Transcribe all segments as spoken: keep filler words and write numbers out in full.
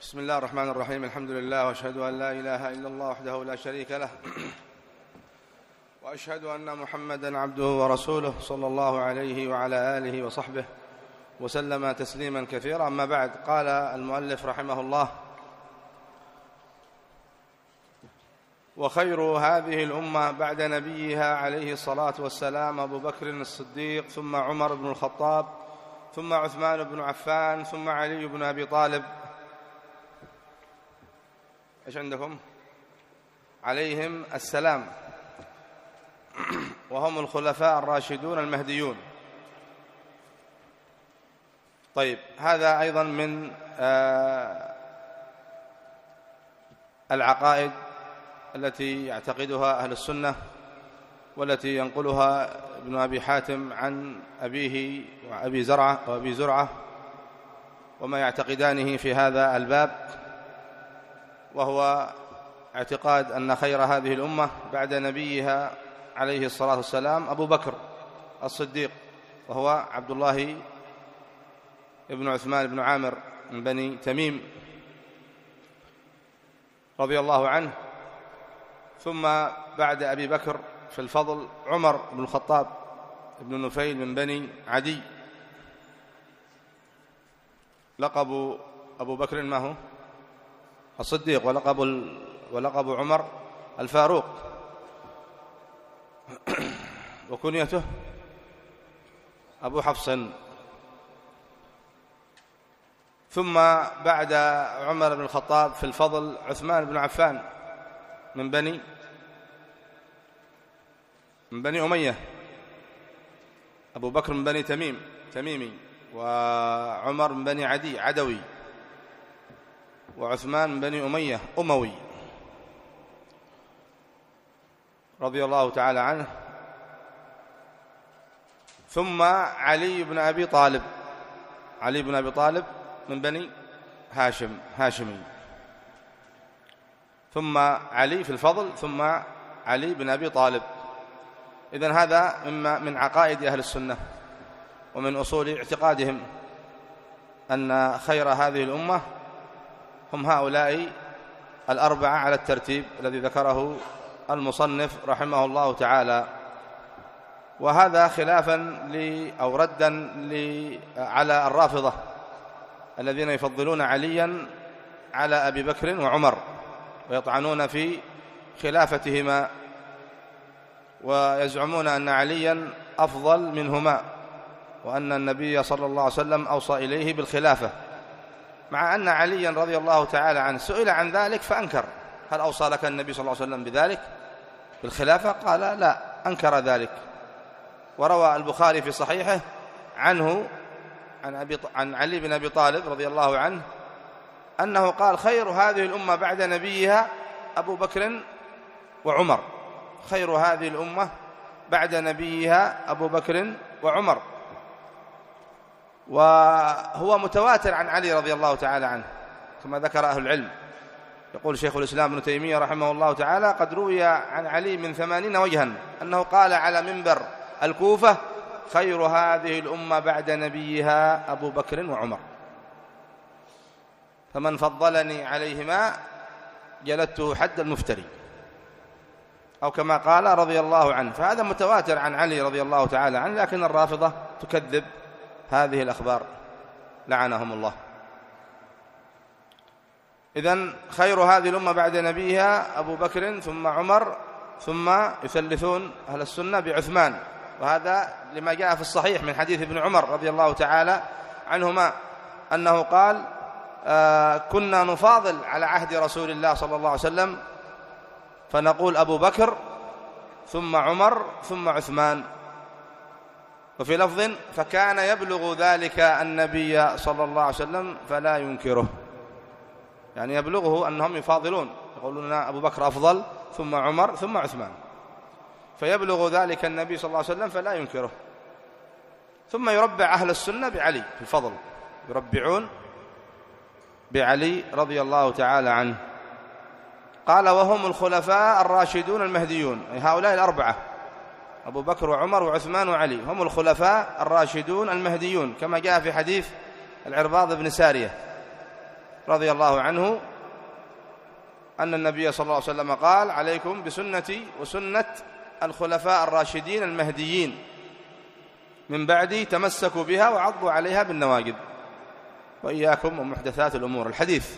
بسم الله الرحمن الرحيم. الحمد لله، وأشهد أن لا إله إلا الله وحده لا شريك له، وأشهد أن محمدًا عبده ورسوله صلى الله عليه وعلى آله وصحبه وسلم تسليمًا كثيرا. أما بعد، قال المؤلف رحمه الله: وخير هذه الأمة بعد نبيها عليه الصلاة والسلام أبو بكر الصديق، ثم عمر بن الخطاب، ثم عثمان بن عفان، ثم علي بن أبي طالب. إيش عندكم؟ عليهم السلام، وهم الخلفاء الراشدون المهديون. طيب، هذا أيضا من آه العقائد التي يعتقدها أهل السنة، والتي ينقلها ابن أبي حاتم عن أبيه وأبي زرعة وأبي زرعة، وما يعتقدانه في هذا الباب، وهو اعتقاد أن خير هذه الأمة بعد نبيها عليه الصلاة والسلام أبو بكر الصديق، وهو عبد الله ابن عثمان بن عامر من بني تميم رضي الله عنه. ثم بعد أبي بكر في الفضل عمر بن الخطاب ابن نفيل من بني عدي. لقب أبو بكر ما هو؟ الصديق، ولقب ولقب عمر الفاروق، وكنيته أبو حفص. ثم بعد عمر بن الخطاب في الفضل عثمان بن عفان من بني من بني أمية. أبو بكر من بني تميم تميمي، وعمر من بني عدي عدوي، وعثمان من بني أمية أموي رضي الله تعالى عنه. ثم علي بن أبي طالب علي بن أبي طالب من بني هاشم هاشمي. ثم علي في الفضل، ثم علي بن أبي طالب. إذن هذا مما من عقائد أهل السنة ومن أصول اعتقادهم، أن خير هذه الأمة هم هؤلاء الأربعة على الترتيب الذي ذكره المصنف رحمه الله تعالى. وهذا خلافا ل أو ردا ل على الرافضة الذين يفضلون عليا على أبي بكر وعمر، ويطعنون في خلافتهما، ويزعمون أن عليا أفضل منهما، وأن النبي صلى الله عليه وسلم أوصى إليه بالخلافة، مع أن عليا رضي الله تعالى عنه سئل عن ذلك فأنكر: هل أوصى لك النبي صلى الله عليه وسلم بذلك بالخلافة؟ قال لا، أنكر ذلك. وروى البخاري في صحيحه عنه عن, أبي عن علي بن أبي طالب رضي الله عنه أنه قال: خير هذه الأمة بعد نبيها أبو بكر وعمر. خير هذه الأمة بعد نبيها أبو بكر وعمر. وهو متواتر عن علي رضي الله تعالى عنه كما ذكر أهل العلم. يقول شيخ الإسلام ابن تيمية رحمه الله تعالى: قد روي عن علي من ثمانين وجها أنه قال على منبر الكوفة: خير هذه الأمة بعد نبيها أبو بكر وعمر، فمن فضلني عليهما جلدته حد المفتري، أو كما قال رضي الله عنه. فهذا متواتر عن علي رضي الله تعالى عنه، لكن الرافضة تكذب هذه الأخبار لعنهم الله. إذن خير هذه الأمة بعد نبيها أبو بكر، ثم عمر، ثم يثلثون أهل السنة بعثمان. وهذا لما جاء في الصحيح من حديث ابن عمر رضي الله تعالى عنهما أنه قال: آه كنا نفاضل على عهد رسول الله صلى الله عليه وسلم، فنقول أبو بكر، ثم عمر، ثم عثمان. وفي لفظ: فكان يبلغ ذلك النبي صلى الله عليه وسلم فلا ينكره، يعني يبلغه أنهم يفاضلون، يقولون أبو بكر أفضل، ثم عمر، ثم عثمان، فيبلغ ذلك النبي صلى الله عليه وسلم فلا ينكره. ثم يربع أهل السنة بعلي في الفضل، يربعون بعلي رضي الله تعالى عنه. قال: وهم الخلفاء الراشدون المهديون، أي هؤلاء الأربعة أبو بكر وعمر وعثمان وعلي هم الخلفاء الراشدون المهديون، كما جاء في حديث العرباض بن سارية رضي الله عنه أن النبي صلى الله عليه وسلم قال: عليكم بسنتي وسنة الخلفاء الراشدين المهديين من بعدي، تمسكوا بها وعضوا عليها بالنواجذ، وإياكم ومحدثات الأمور. الحديث.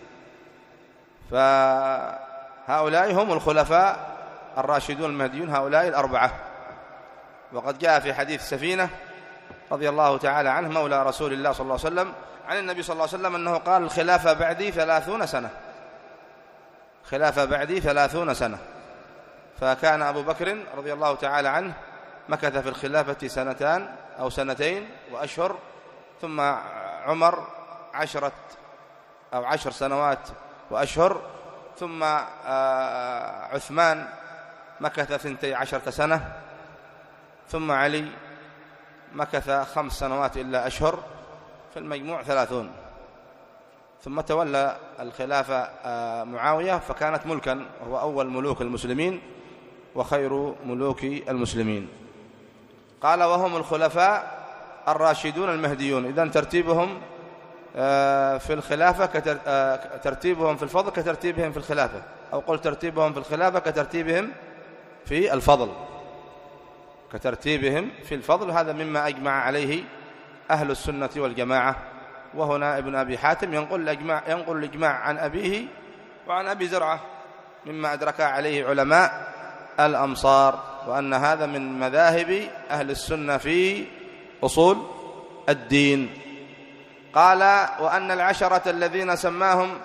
فهؤلاء هم الخلفاء الراشدون المهديون، هؤلاء الأربعة. وقد جاء في حديث سفينة رضي الله تعالى عنه مولى رسول الله صلى الله عليه وسلم عن النبي صلى الله عليه وسلم أنه قال: الخلافة بعدي ثلاثون سنة، خلافة بعدي ثلاثون سنة. فكان أبو بكر رضي الله تعالى عنه مكث في الخلافة سنتان أو سنتين وأشهر، ثم عمر عشرة أو عشر سنوات وأشهر، ثم عثمان مكث ثنتي عشرة سنة، ثم علي مكث خمس سنوات إلا أشهر، في المجموع ثلاثون. ثم تولى الخلافة معاوية، فكانت ملكا، وهو أول ملوك المسلمين وخير ملوك المسلمين. قال: وهم الخلفاء الراشدون المهديون. إذن ترتيبهم في الخلافة كترتيبهم في الفضل كترتيبهم في الخلافة، أو قل ترتيبهم في الخلافة كترتيبهم في الفضل، كترتيبهم في الفضل. هذا مما أجمع عليه أهل السنة والجماعة. وهنا ابن أبي حاتم ينقل الإجماع, ينقل الإجماع عن أبيه وعن أبي زرعة مما أدرك عليه علماء الأمصار، وأن هذا من مذاهب أهل السنة في أصول الدين. قال: وأن العشرة الذين سماهم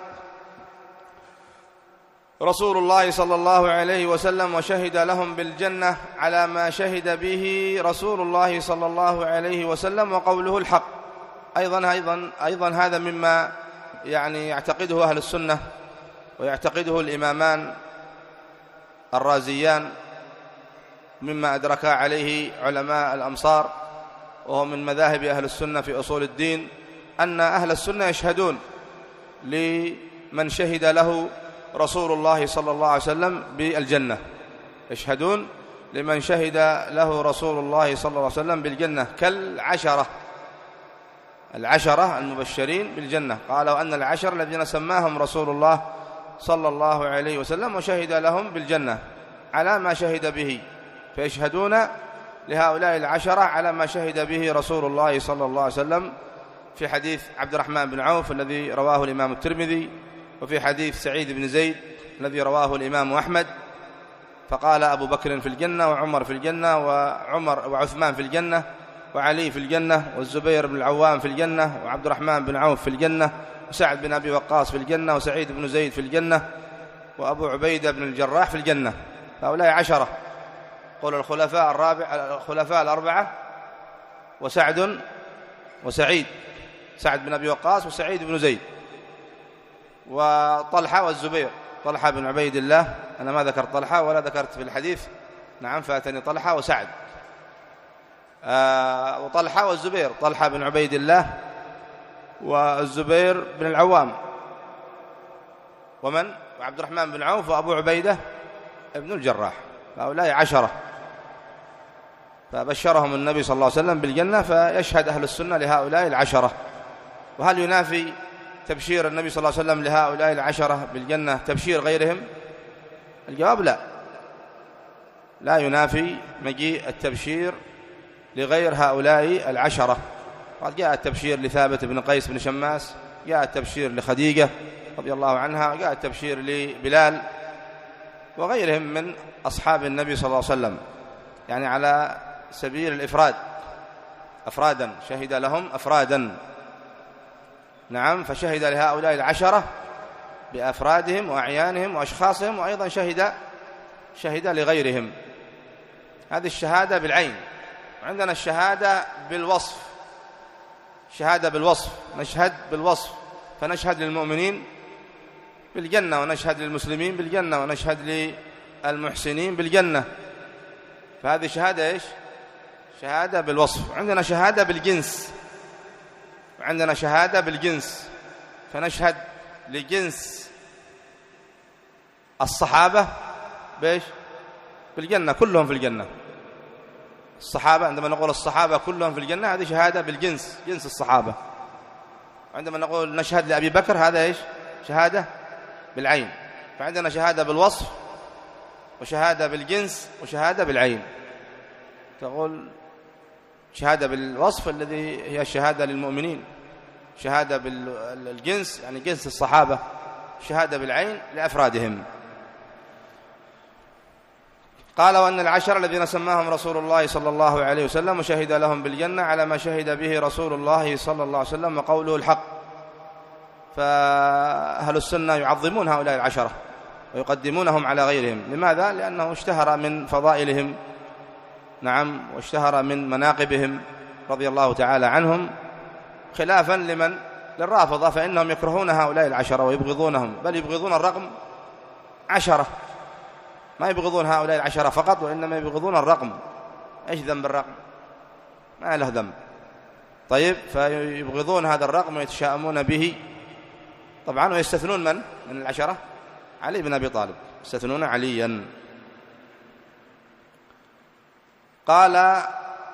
رسول الله صلى الله عليه وسلم وشهد لهم بالجنة على ما شهد به رسول الله صلى الله عليه وسلم وقوله الحق. أيضا أيضا أيضا هذا مما يعني يعتقده أهل السنة ويعتقده الإمامان الرازيان، مما أدرك عليه علماء الأمصار، وهو من مذاهب أهل السنة في أصول الدين، أن أهل السنة يشهدون لمن شهد له رسول الله صلى الله عليه وسلم بالجنة، يشهدون لمن شهد له رسول الله صلى الله عليه وسلم بالجنة كالعشرة، العشرة المبشرين بالجنة. قالوا أن العشر الذين سماهم رسول الله صلى الله عليه وسلم وشهد لهم بالجنة على ما شهد به، فيشهدون لهؤلاء العشرة على ما شهد به رسول الله صلى الله عليه وسلم، في حديث عبد الرحمن بن عوف الذي رواه الإمام الترمذي، وفي حديث سعيد بن زيد الذي رواه الإمام أحمد. فقال: أبو بكر في الجنة، وعمر في الجنة، وعمر وعثمان في الجنة، وعلي في الجنة، والزبير بن العوام في الجنة، وعبد الرحمن بن عوف في الجنة، وسعد بن أبي وقاص في الجنة، وسعيد بن زيد في الجنة، وأبو عبيدة بن الجراح في الجنة. هؤلاء عشرة. قول الخلفاء الرابع الخلفاء الأربعة، وسعد وسعيد، سعد بن أبي وقاص وسعيد بن زيد، وطلحة والزبير، طلحة بن عبيد الله. أنا ما ذكرت طلحة ولا ذكرت في الحديث، نعم، فاتني طلحة وسعد. آه وطلحة والزبير، طلحة بن عبيد الله والزبير بن العوام، ومن وعبد الرحمن بن عوف وأبو عبيدة ابن الجراح. هؤلاء عشرة، فبشرهم النبي صلى الله عليه وسلم بالجنة، فيشهد أهل السنة لهؤلاء العشرة. وهل ينافي تبشير النبي صلى الله عليه وسلم لهؤلاء العشرة بالجنة تبشير غيرهم؟ الجواب لا، لا ينافي مجيء التبشير لغير هؤلاء العشرة. قد جاء التبشير لثابت بن قيس بن شماس، جاء التبشير لخديجة رضي الله عنها، جاء التبشير لبلال وغيرهم من أصحاب النبي صلى الله عليه وسلم، يعني على سبيل الإفراد، أفرادا، شهد لهم أفرادا. نعم، فشهد لهؤلاء العشرة بأفرادهم وأعيانهم وأشخاصهم، وأيضا شهد شهد لغيرهم. هذه الشهادة بالعين. وعندنا الشهادة بالوصف، شهادة بالوصف، نشهد بالوصف، فنشهد للمؤمنين بالجنة، ونشهد للمسلمين بالجنة، ونشهد للمحسنين بالجنة. فهذه شهادة إيش؟ شهادة بالوصف. عندنا شهادة بالجنس، وعندنا شهادة بالجنس، فنشهد لجنس الصحابة بإيش؟ بالجنة، كلهم في الجنة. الصحابة، عندما نقول الصحابة كلهم في الجنة، هذه شهادة بالجنس، جنس الصحابة. عندما نقول نشهد لأبي بكر هذا إيش؟ شهادة بالعين. فعندنا شهادة بالوصف وشهادة بالجنس وشهادة بالعين. تقول شهادة بالوصف الذي هي الشهادة للمؤمنين، شهادة بالجنس يعني جنس الصحابة، شهادة بالعين لأفرادهم. قال وأن العشر الذين سماهم رسول الله صلى الله عليه وسلم وشهد لهم بالجنة على ما شهد به رسول الله صلى الله عليه وسلم وقوله الحق. فأهل السنة يعظمون هؤلاء العشرة ويقدمونهم على غيرهم. لماذا؟ لأنه اشتهر من فضائلهم، نعم، واشتهر من مناقبهم رضي الله تعالى عنهم، خلافا لمن؟ للرافضة، فإنهم يكرهون هؤلاء العشرة ويبغضونهم، بل يبغضون الرقم عشرة، ما يبغضون هؤلاء العشرة فقط، وإنما يبغضون الرقم. إيش ذنب الرقم؟ ما له ذنب. طيب، فيبغضون هذا الرقم ويتشاءمون به طبعا، ويستثنون من من العشرة؟ علي بن أبي طالب، يستثنون عليا. قال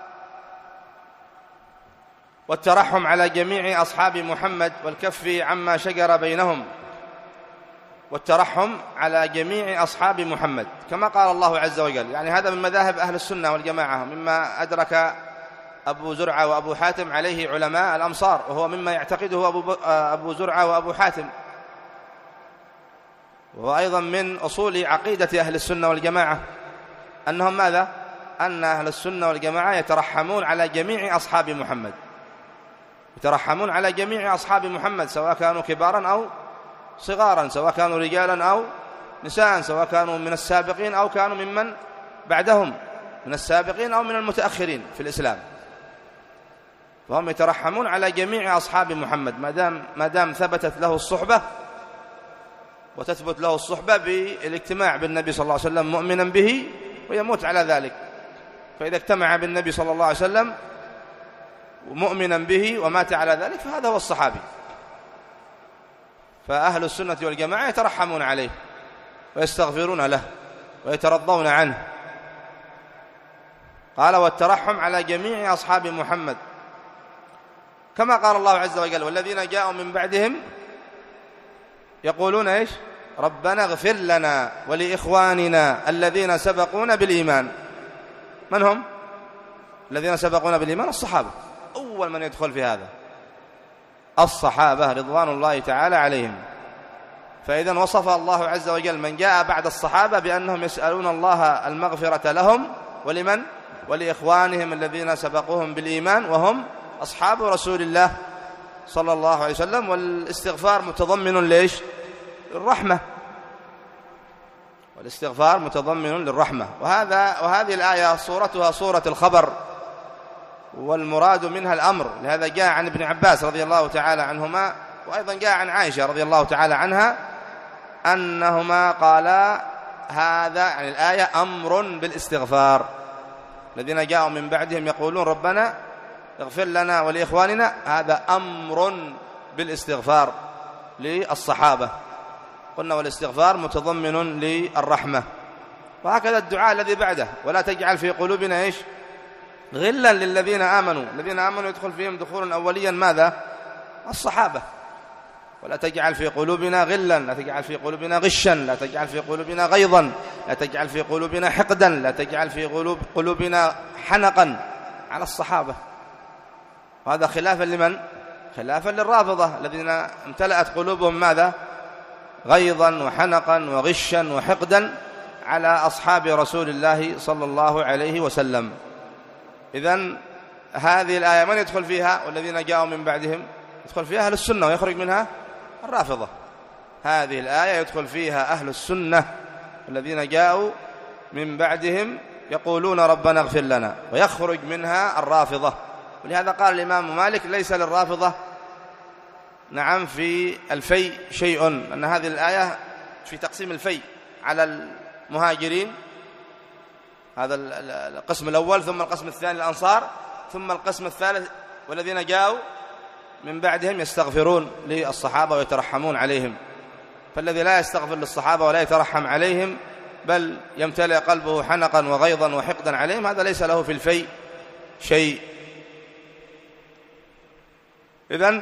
والترحم على جميع أصحاب محمد والكف عما شجر بينهم. والترحم على جميع أصحاب محمد كما قال الله عز وجل. يعني هذا من مذاهب أهل السنة والجماعة، مما أدرك أبو زرعة وأبو حاتم عليه علماء الأمصار، وهو مما يعتقده أبو, أبو زرعة وأبو حاتم، وهو أيضا من أصول عقيدة أهل السنة والجماعة، أنهم ماذا؟ أن أهل السنة والجماعة يترحمون على جميع أصحاب محمد، يترحمون على جميع أصحاب محمد سواء كانوا كبارا أو صغارا، سواء كانوا رجالا أو نساء، سواء كانوا من السابقين أو كانوا ممن بعدهم، من السابقين أو من المتأخرين في الإسلام. فهم يترحمون على جميع أصحاب محمد ما دام ما دام ثبتت له الصحبة، وتثبت له الصحبة بالاجتماع بالنبي صلى الله عليه وسلم مؤمنا به ويموت على ذلك. فإذا اجتمع بالنبي صلى الله عليه وسلم مؤمنا به ومات على ذلك فهذا هو الصحابي. فأهل السنة والجماعة يترحمون عليه ويستغفرون له ويترضون عنه. قال والترحم على جميع أصحاب محمد كما قال الله عز وجل والذين جاءوا من بعدهم يقولون إيش؟ ربنا اغفر لنا ولإخواننا الذين سبقونا بالإيمان. من هم الذين سبقونا بالإيمان؟ الصحابة. أول من يدخل في هذا الصحابة رضوان الله تعالى عليهم. فإذا وصف الله عز وجل من جاء بعد الصحابة بأنهم يسألون الله المغفرة لهم ولمن؟ ولإخوانهم الذين سبقوهم بالإيمان وهم أصحاب رسول الله صلى الله عليه وسلم. والاستغفار متضمن ليش؟ الرحمة، والاستغفار متضمن للرحمة. وهذا وهذه الآية صورتها صورة الخبر، والمراد منها الأمر. لهذا جاء عن ابن عباس رضي الله تعالى عنهما، وأيضا جاء عن عائشة رضي الله تعالى عنها أنهما قالا هذا يعني الآية أمر بالاستغفار. الذين جاءوا من بعدهم يقولون ربنا اغفر لنا ولإخواننا، هذا أمر بالاستغفار للصحابة. قلنا والاستغفار متضمن للرحمة. وهكذا الدعاء الذي بعده ولا تجعل في قلوبنا إيش؟ غلا للذين آمنوا. الذين آمنوا يدخل فيهم دخولا أوليا ماذا؟ الصحابة. ولا تجعل في قلوبنا غلا، لا تجعل في قلوبنا غشا، لا تجعل في قلوبنا غيظا، لا تجعل في قلوبنا حقدا، لا تجعل في قلوب قلوبنا حنقا على الصحابة. وهذا خلافا لمن؟ خلافا للرافضة الذين امتلأت قلوبهم ماذا؟ غيظا وحنقا وغشا وحقدا على أصحاب رسول الله صلى الله عليه وسلم. إذن هذه الآية من يدخل فيها؟ والذين جاءوا من بعدهم يدخل فيها أهل السنة ويخرج منها الرافضة. هذه الآية يدخل فيها أهل السنة والذين جاءوا من بعدهم يقولون ربنا اغفر لنا، ويخرج منها الرافضة. ولهذا قال الإمام مالك ليس للرافضة نعم في الفيء شيء، أن هذه الآية في تقسيم الفيء على المهاجرين، هذا القسم الأول، ثم القسم الثاني الأنصار، ثم القسم الثالث والذين جاءوا من بعدهم يستغفرون للصحابة ويترحمون عليهم. فالذي لا يستغفر للصحابة ولا يترحم عليهم بل يمتلئ قلبه حنقا وغيظا وحقدا عليهم، هذا ليس له في الفيء شيء. إذن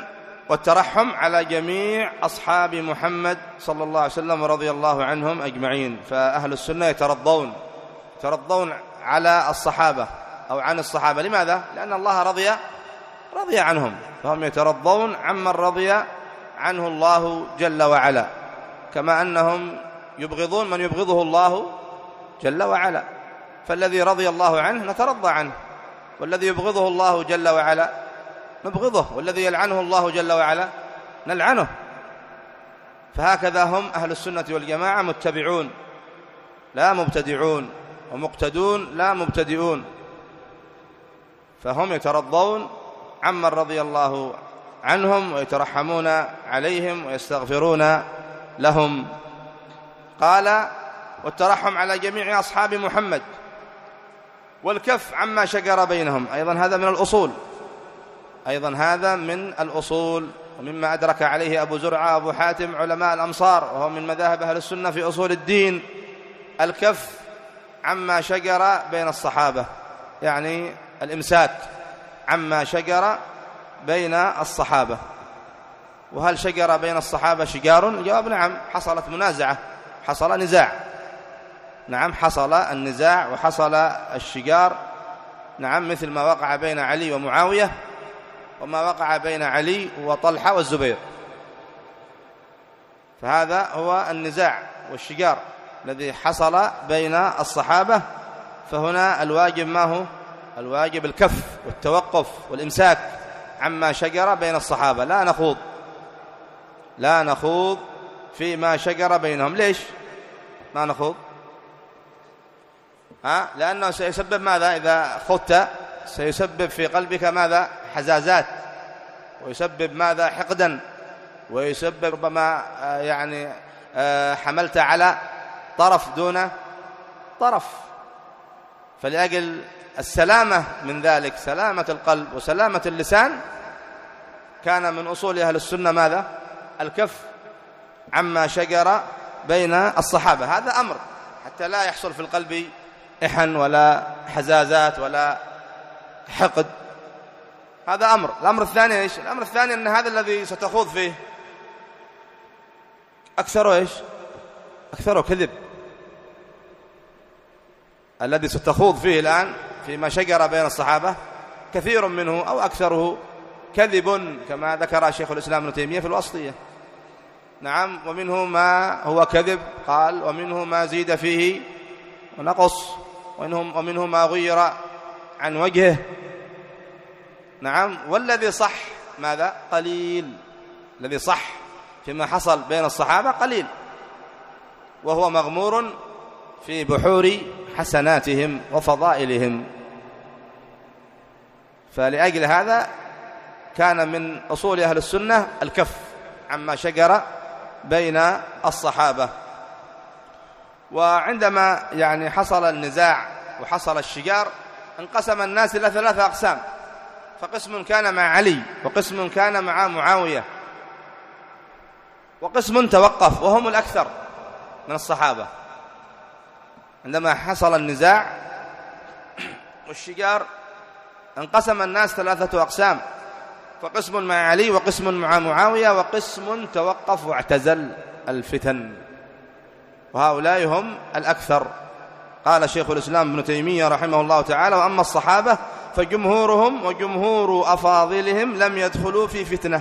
والترحم على جميع أصحاب محمد صلى الله عليه وسلم ورضي الله عنهم أجمعين. فأهل السنة يترضون يترضون على الصحابة أو عن الصحابة. لماذا؟ لأن الله رضي رضي عنهم، فهم يترضون عمن رضي عنه الله جل وعلا، كما أنهم يبغضون من يبغضه الله جل وعلا. فالذي رضي الله عنه نترضى عنه، والذي يبغضه الله جل وعلا نبغضه، والذي يلعنه الله جل وعلا نلعنه. فهكذا هم أهل السنة والجماعة، متبعون لا مبتدعون، ومقتدون لا مبتدئون. فهم يترضون عمن رضي الله عنهم ويترحمون عليهم ويستغفرون لهم. قال: والترحم على جميع أصحاب محمد، والكف عما شجر بينهم. أيضا هذا من الأصول، أيضا هذا من الأصول، ومما أدرك عليه أبو زرعة أبو حاتم علماء الأمصار، وهو من مذاهب أهل السنة في أصول الدين. الكف عما شجر بين الصحابة، يعني الإمساك عما شجر بين الصحابة. وهل شجر بين الصحابة شجار؟ الجواب نعم، حصلت منازعة، حصل نزاع. نعم، حصل النزاع وحصل الشجار. نعم، مثل ما وقع بين علي ومعاوية، وما وقع بين علي وطلحة والزبير. فهذا هو النزاع والشجار الذي حصل بين الصحابة. فهنا الواجب ما هو؟ الواجب الكف والتوقف والإمساك عما شجر بين الصحابة. لا نخوض لا نخوض فيما شجر بينهم. ليش ما نخوض؟ ها؟ لأنه سيسبب ماذا؟ إذا خضت سيسبب في قلبك ماذا؟ حزازات، ويسبب ماذا؟ حقدا، ويسبب ربما يعني حملت على طرف دون طرف. فلأجل السلامة من ذلك، سلامة القلب وسلامة اللسان، كان من أصول أهل السنة ماذا؟ الكف عما شجر بين الصحابة. هذا أمر حتى لا يحصل في القلب إحن ولا حزازات ولا حقد. هذا أمر. الأمر الثاني إيش؟ الأمر الثاني أن هذا الذي ستخوض فيه أكثره إيش؟ أكثره كذب. الذي ستخوض فيه الآن فيما شجر بين الصحابة كثير منه أو أكثره كذب، كما ذكر شيخ الإسلام ابن تيمية في الوسطية. نعم، ومنه ما هو كذب قال، ومنه ما زيد فيه ونقص، ومنه ما غير عن وجهه. نعم، والذي صح ماذا؟ قليل. الذي صح فيما حصل بين الصحابة قليل، وهو مغمور في بحور حسناتهم وفضائلهم. فلأجل هذا كان من أصول أهل السنة الكف عما شجر بين الصحابة. وعندما يعني حصل النزاع وحصل الشجار، انقسم الناس إلى ثلاثة أقسام. فقسم كان مع علي، وقسم كان مع معاوية، وقسم توقف، وهم الأكثر من الصحابة. عندما حصل النزاع والشجار انقسم الناس ثلاثة أقسام، فقسم مع علي، وقسم مع معاوية، وقسم توقف واعتزل الفتن، وهؤلاء هم الأكثر. قال شيخ الإسلام ابن تيمية رحمه الله تعالى: وأما الصحابة فجمهورهم وجمهور أفاضلهم لم يدخلوا في فتنة.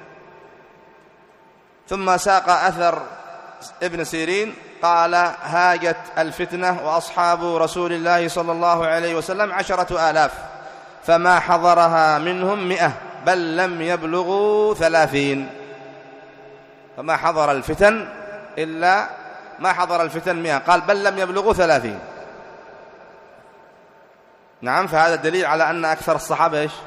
ثم ساق أثر ابن سيرين قال: هاجت الفتنة وأصحاب رسول الله صلى الله عليه وسلم عشرة آلاف، فما حضرها منهم مئة، بل لم يبلغوا ثلاثين. فما حضر الفتن إلا ما حضر الفتن مئة، قال بل لم يبلغوا ثلاثين. نعم، فهذا دليل على أن أكثر الصحابة إيش؟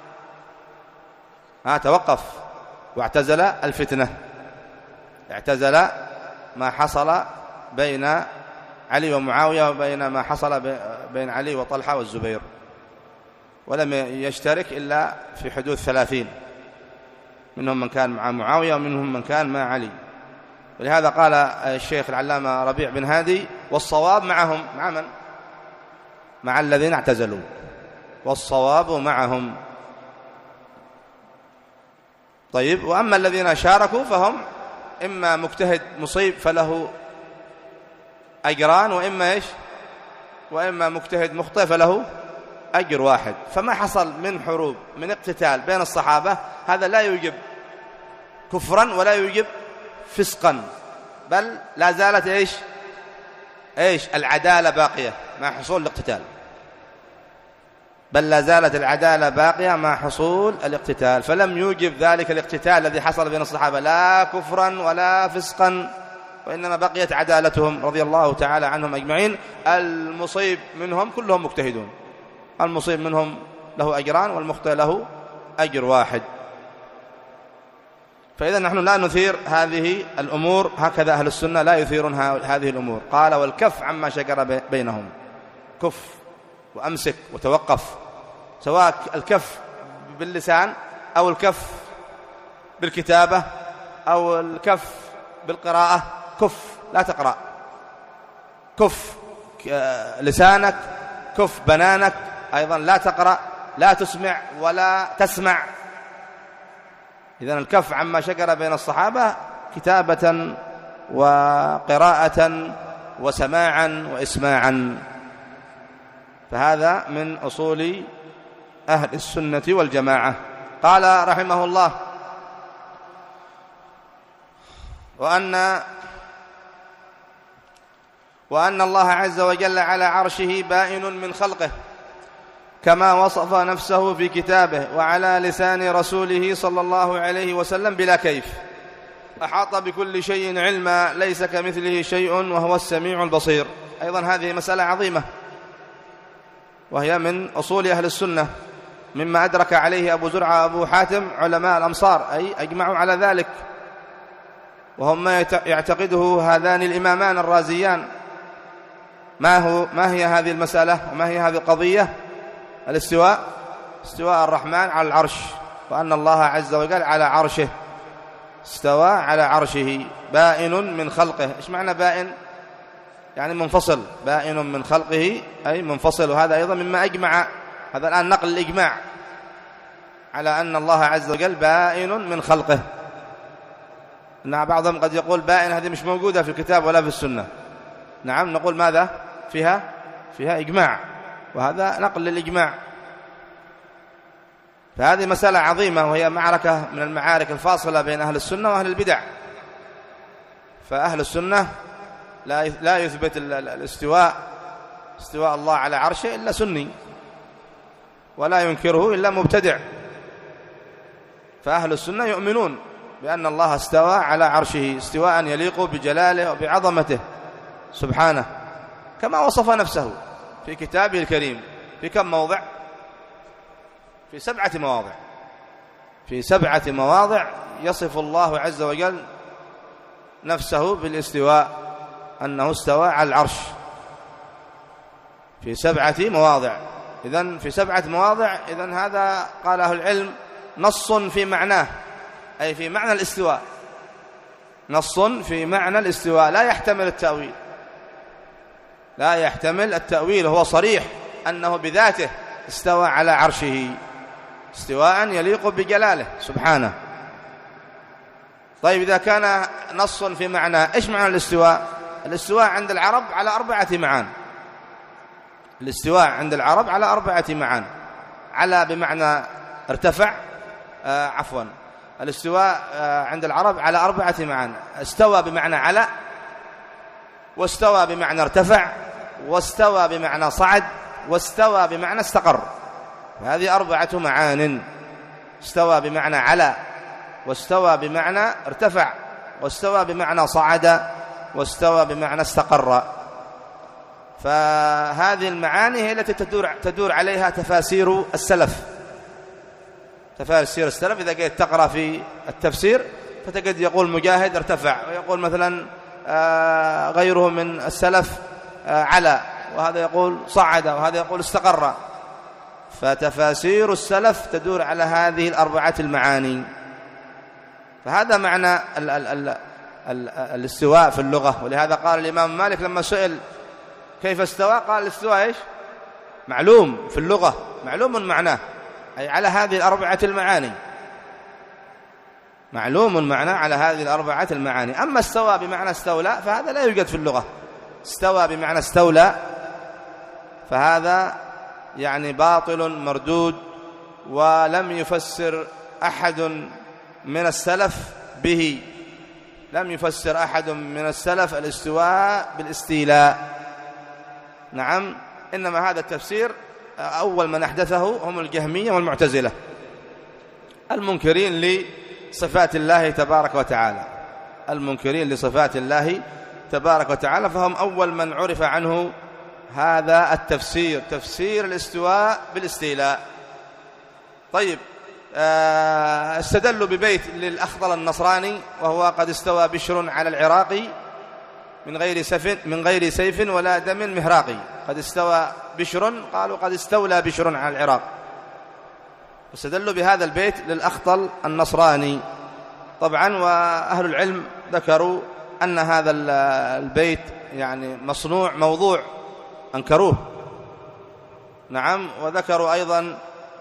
ها توقف واعتزل الفتنة، اعتزل ما حصل بين علي ومعاوية، وبين ما حصل بين علي وطلحة والزبير، ولم يشترك إلا في حدود ثلاثين، منهم من كان مع معاوية ومنهم من كان مع علي. ولهذا قال الشيخ العلامة ربيع بن هادي: والصواب معهم. مع من؟ مع الذين اعتزلوا، والصواب معهم. طيب، وأما الذين شاركوا فهم إما مجتهد مصيب فله أجران، وإما إيش وإما مجتهد مخطئ فله أجر واحد. فما حصل من حروب من اقتتال بين الصحابة هذا لا يوجب كفرا ولا يوجب فسقا، بل لا زالت إيش إيش العدالة باقية مع حصول الاقتتال، بل لا زالت العدالة باقية مع حصول الاقتتال. فلم يوجب ذلك الاقتتال الذي حصل بين الصحابة لا كفرا ولا فسقا، وإنما بقيت عدالتهم رضي الله تعالى عنهم أجمعين. المصيب منهم كلهم مجتهدون، المصيب منهم له أجران والمخطئ له أجر واحد. فإذا نحن لا نثير هذه الأمور، هكذا أهل السنة لا يثيرون هذه الأمور. قال والكف عما شجر بينهم، كف وأمسك وتوقف، سواء الكف باللسان أو الكف بالكتابة أو الكف بالقراءة، كف لا تقرأ، كف لسانك، كف بنانك أيضا لا تقرأ، لا تسمع ولا تسمع. إذن الكف عما شجر بين الصحابة كتابة وقراءة وسماعا وإسماعا. فهذا من أصول أهل السنة والجماعة. قال رحمه الله وأن وأن الله عز وجل على عرشه بائن من خلقه كما وصف نفسه في كتابه وعلى لسان رسوله صلى الله عليه وسلم بلا كيف، أحاط بكل شيء علما، ليس كمثله شيء وهو السميع البصير. أيضا هذه مسألة عظيمة، وهي من أصول أهل السنة، مما أدرك عليه أبو زرعة أبو حاتم علماء الأمصار، أي أجمعوا على ذلك، وهم ما يعتقده هذان الإمامان الرازيان. ما هو ما هي هذه المسألة وما هي هذه القضية؟ الاستواء، استواء الرحمن على العرش، وأن الله عز وجل على عرشه، استوى على عرشه، بائن من خلقه. إيش معنى بائن؟ يعني منفصل، بائن من خلقه أي منفصل. وهذا أيضا مما أجمع، هذا الآن نقل الإجماع على أن الله عز وجل بائن من خلقه. إن بعضهم قد يقول بائن هذه مش موجودة في الكتاب ولا في السنة. نعم، نقول ماذا فيها؟ فيها إجماع، وهذا نقل للإجماع. فهذه مسألة عظيمة، وهي معركة من المعارك الفاصلة بين أهل السنة وأهل البدع. فأهل السنة لا لا يثبت الاستواء، استواء الله على عرشه إلا سني، ولا ينكره إلا مبتدع. فأهل السنة يؤمنون بأن الله استوى على عرشه استواء يليق بجلاله وبعظمته سبحانه، كما وصف نفسه في كتابه الكريم. في كم موضع؟ في سبعة مواضع. في سبعة مواضع يصف الله عز وجل نفسه بالاستواء، أنه استوى على العرش، في سبعة مواضع. إذن في سبعة مواضع، إذن هذا قال أهل العلم نص في معناه، أي في معنى الاستواء، نص في معنى الاستواء لا يحتمل التأويل، لا يحتمل التأويل، هو صريح أنه بذاته استوى على عرشه استواء يليق بجلاله سبحانه. طيب، إذا كان نص في معنى، إيش معنى الاستواء؟ الاستواء عند العرب على أربعة معان. الاستواء عند العرب على أربعة معان. على بمعنى ارتفع، آه عفوا الاستواء آه عند العرب على أربعة معان. استوى بمعنى على، واستوى بمعنى ارتفع، واستوى بمعنى صعد، واستوى بمعنى استقر. هذه أربعة معان. استوى بمعنى على، واستوى بمعنى ارتفع، واستوى بمعنى صعد، واستوى بمعنى استقر. فهذه المعاني هي التي تدور, تدور عليها تفاسير السلف. تفاسير السلف إذا جئت تقرأ في التفسير فتجد يقول مجاهد ارتفع، ويقول مثلا آه غيره من السلف آه على، وهذا يقول صعد، وهذا يقول استقر. فتفاسير السلف تدور على هذه الأربعة المعاني. فهذا معنى ال ال ال ال الاستواء في اللغة. ولهذا قال الإمام مالك لما سئل كيف استوى قال الاستواء إيش؟ معلوم في اللغة، معلوم معناه، أي على هذه الأربعة المعاني. معلوم معنى على هذه الأربعة المعاني. أما استوى بمعنى استولى فهذا لا يوجد في اللغة. استوى بمعنى استولى فهذا يعني باطل مردود، ولم يفسر أحد من السلف به، لم يفسر أحد من السلف الاستواء بالاستيلاء. نعم، إنما هذا التفسير أول من أحدثه هم الجهمية والمعتزلة المنكرين لصفات الله تبارك وتعالى، المنكرين لصفات الله تبارك وتعالى، فهم أول من عرف عنه هذا التفسير، تفسير الاستواء بالاستيلاء. طيب، استدلوا ببيت للأخضل النصراني وهو قد استوى بشر على العراق من غير سيف من غير سيف ولا دم مهراقي. قد استوى بشر، قالوا قد استولى بشر على العراق، استدلوا بهذا البيت للأخضل النصراني. طبعا وأهل العلم ذكروا أن هذا البيت يعني مصنوع موضوع، أنكروه. نعم، وذكروا أيضا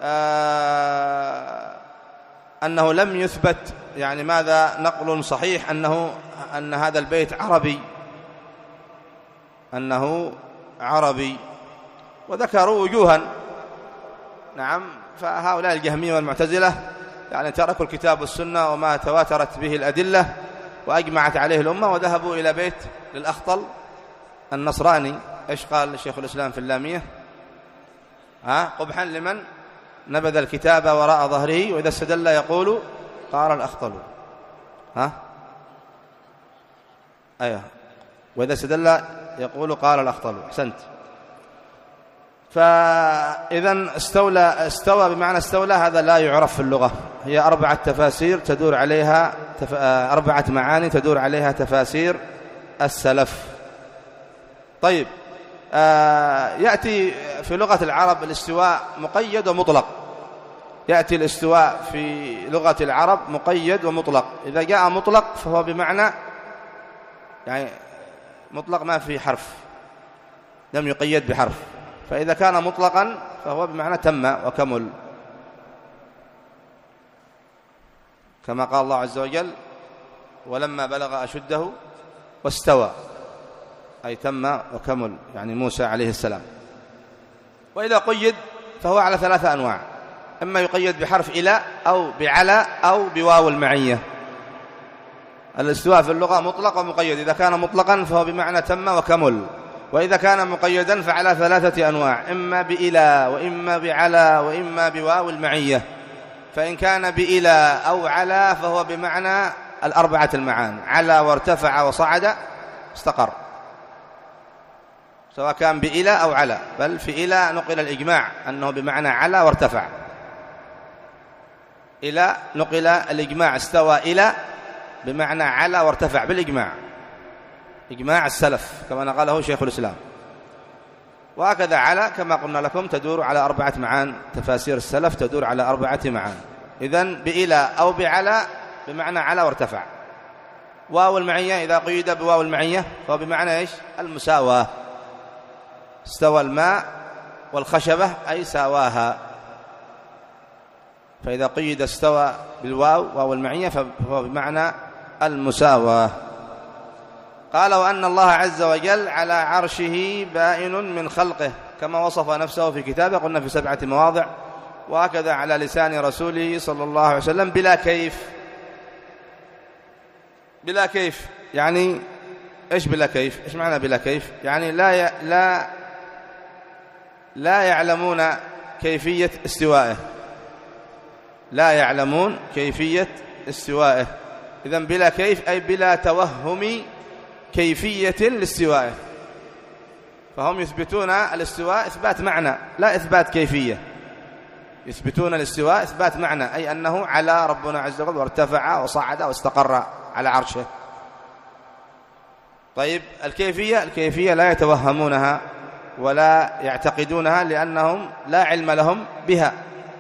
آه أنه لم يثبت يعني ماذا نقل صحيح أنه أن هذا البيت عربي، أنه عربي، وذكروا وجوها. نعم، فهؤلاء الجهمية والمعتزلة يعني تركوا الكتاب والسنة وما تواترت به الأدلة وأجمعت عليه الأمة، وذهبوا إلى بيت للأخطل النصراني. إيش قال شيخ الإسلام في اللامية؟ ها قبحا لمن نبذ الكتاب وراء ظهره وإذا استدل يقول قال الأخطل. ها أيوه، وإذا استدل يقول قال الأخطل. أحسنت. فإذا استولى استوى بمعنى استولى هذا لا يعرف في اللغة. هي أربعة تفاسير تدور عليها تف... أربعة معاني تدور عليها تفاسير السلف. طيب، آه يأتي في لغة العرب الاستواء مقيد ومطلق. يأتي الاستواء في لغة العرب مقيد ومطلق. إذا جاء مطلق فهو بمعنى يعني مطلق ما في حرف، لم يقيد بحرف، فإذا كان مطلقا فهو بمعنى تم وكمل، كما قال الله عز وجل ولما بلغ أشده واستوى، أي تم وكمل، يعني موسى عليه السلام. وإذا قيد فهو على ثلاثة أنواع، إما يقيد بحرف إلى أو بعلى أو بواو المعية. الاستواء في اللغة مطلق ومقيد. إذا كان مطلقا فهو بمعنى تم وكمل، وإذا كان مقيدا فعلى ثلاثة أنواع، إما بإلى وإما بعلى وإما بواو المعية. فإن كان بإلى أو على فهو بمعنى الأربعة المعاني، على وارتفع وصعد استقر، سواء كان بإلى أو على. بل في إلى نقل الإجماع أنه بمعنى على وارتفع. إلى نقل الإجماع استوى إلى بمعنى على وارتفع بالإجماع، إجماع السلف كما نقله شيخ الإسلام. وهكذا على كما قلنا لكم تدور على أربعة معان، تفاسير السلف تدور على أربعة معان. إذن بإلى أو بعلى بمعنى على وارتفع. واو المعية إذا قيد بواو المعية فهو بمعنى إيش؟ المساواة. استوى الماء والخشبة أي ساواها، فإذا قيد استوى بالواو واو المعية فهو بمعنى المساواة. قال وأن الله عز وجل على عرشه بائن من خلقه كما وصف نفسه في كتابه، قلنا في سبعة مواضع، وهكذا على لسان رسوله صلى الله عليه وسلم بلا كيف. بلا كيف يعني إيش بلا كيف؟ إيش معنى بلا كيف؟ يعني لا ي... لا لا يعلمون كيفية استوائه، لا يعلمون كيفية استوائه. إذن بلا كيف أي بلا توهم كيفية لاستوائه. فهم يثبتون الاستواء إثبات معنى لا إثبات كيفية، يثبتون الاستواء إثبات معنى، أي أنه على ربنا عز وجل وارتفع وصعد واستقر على عرشه. طيب الكيفية، الكيفية لا يتوهمونها ولا يعتقدونها لأنهم لا علم لهم بها.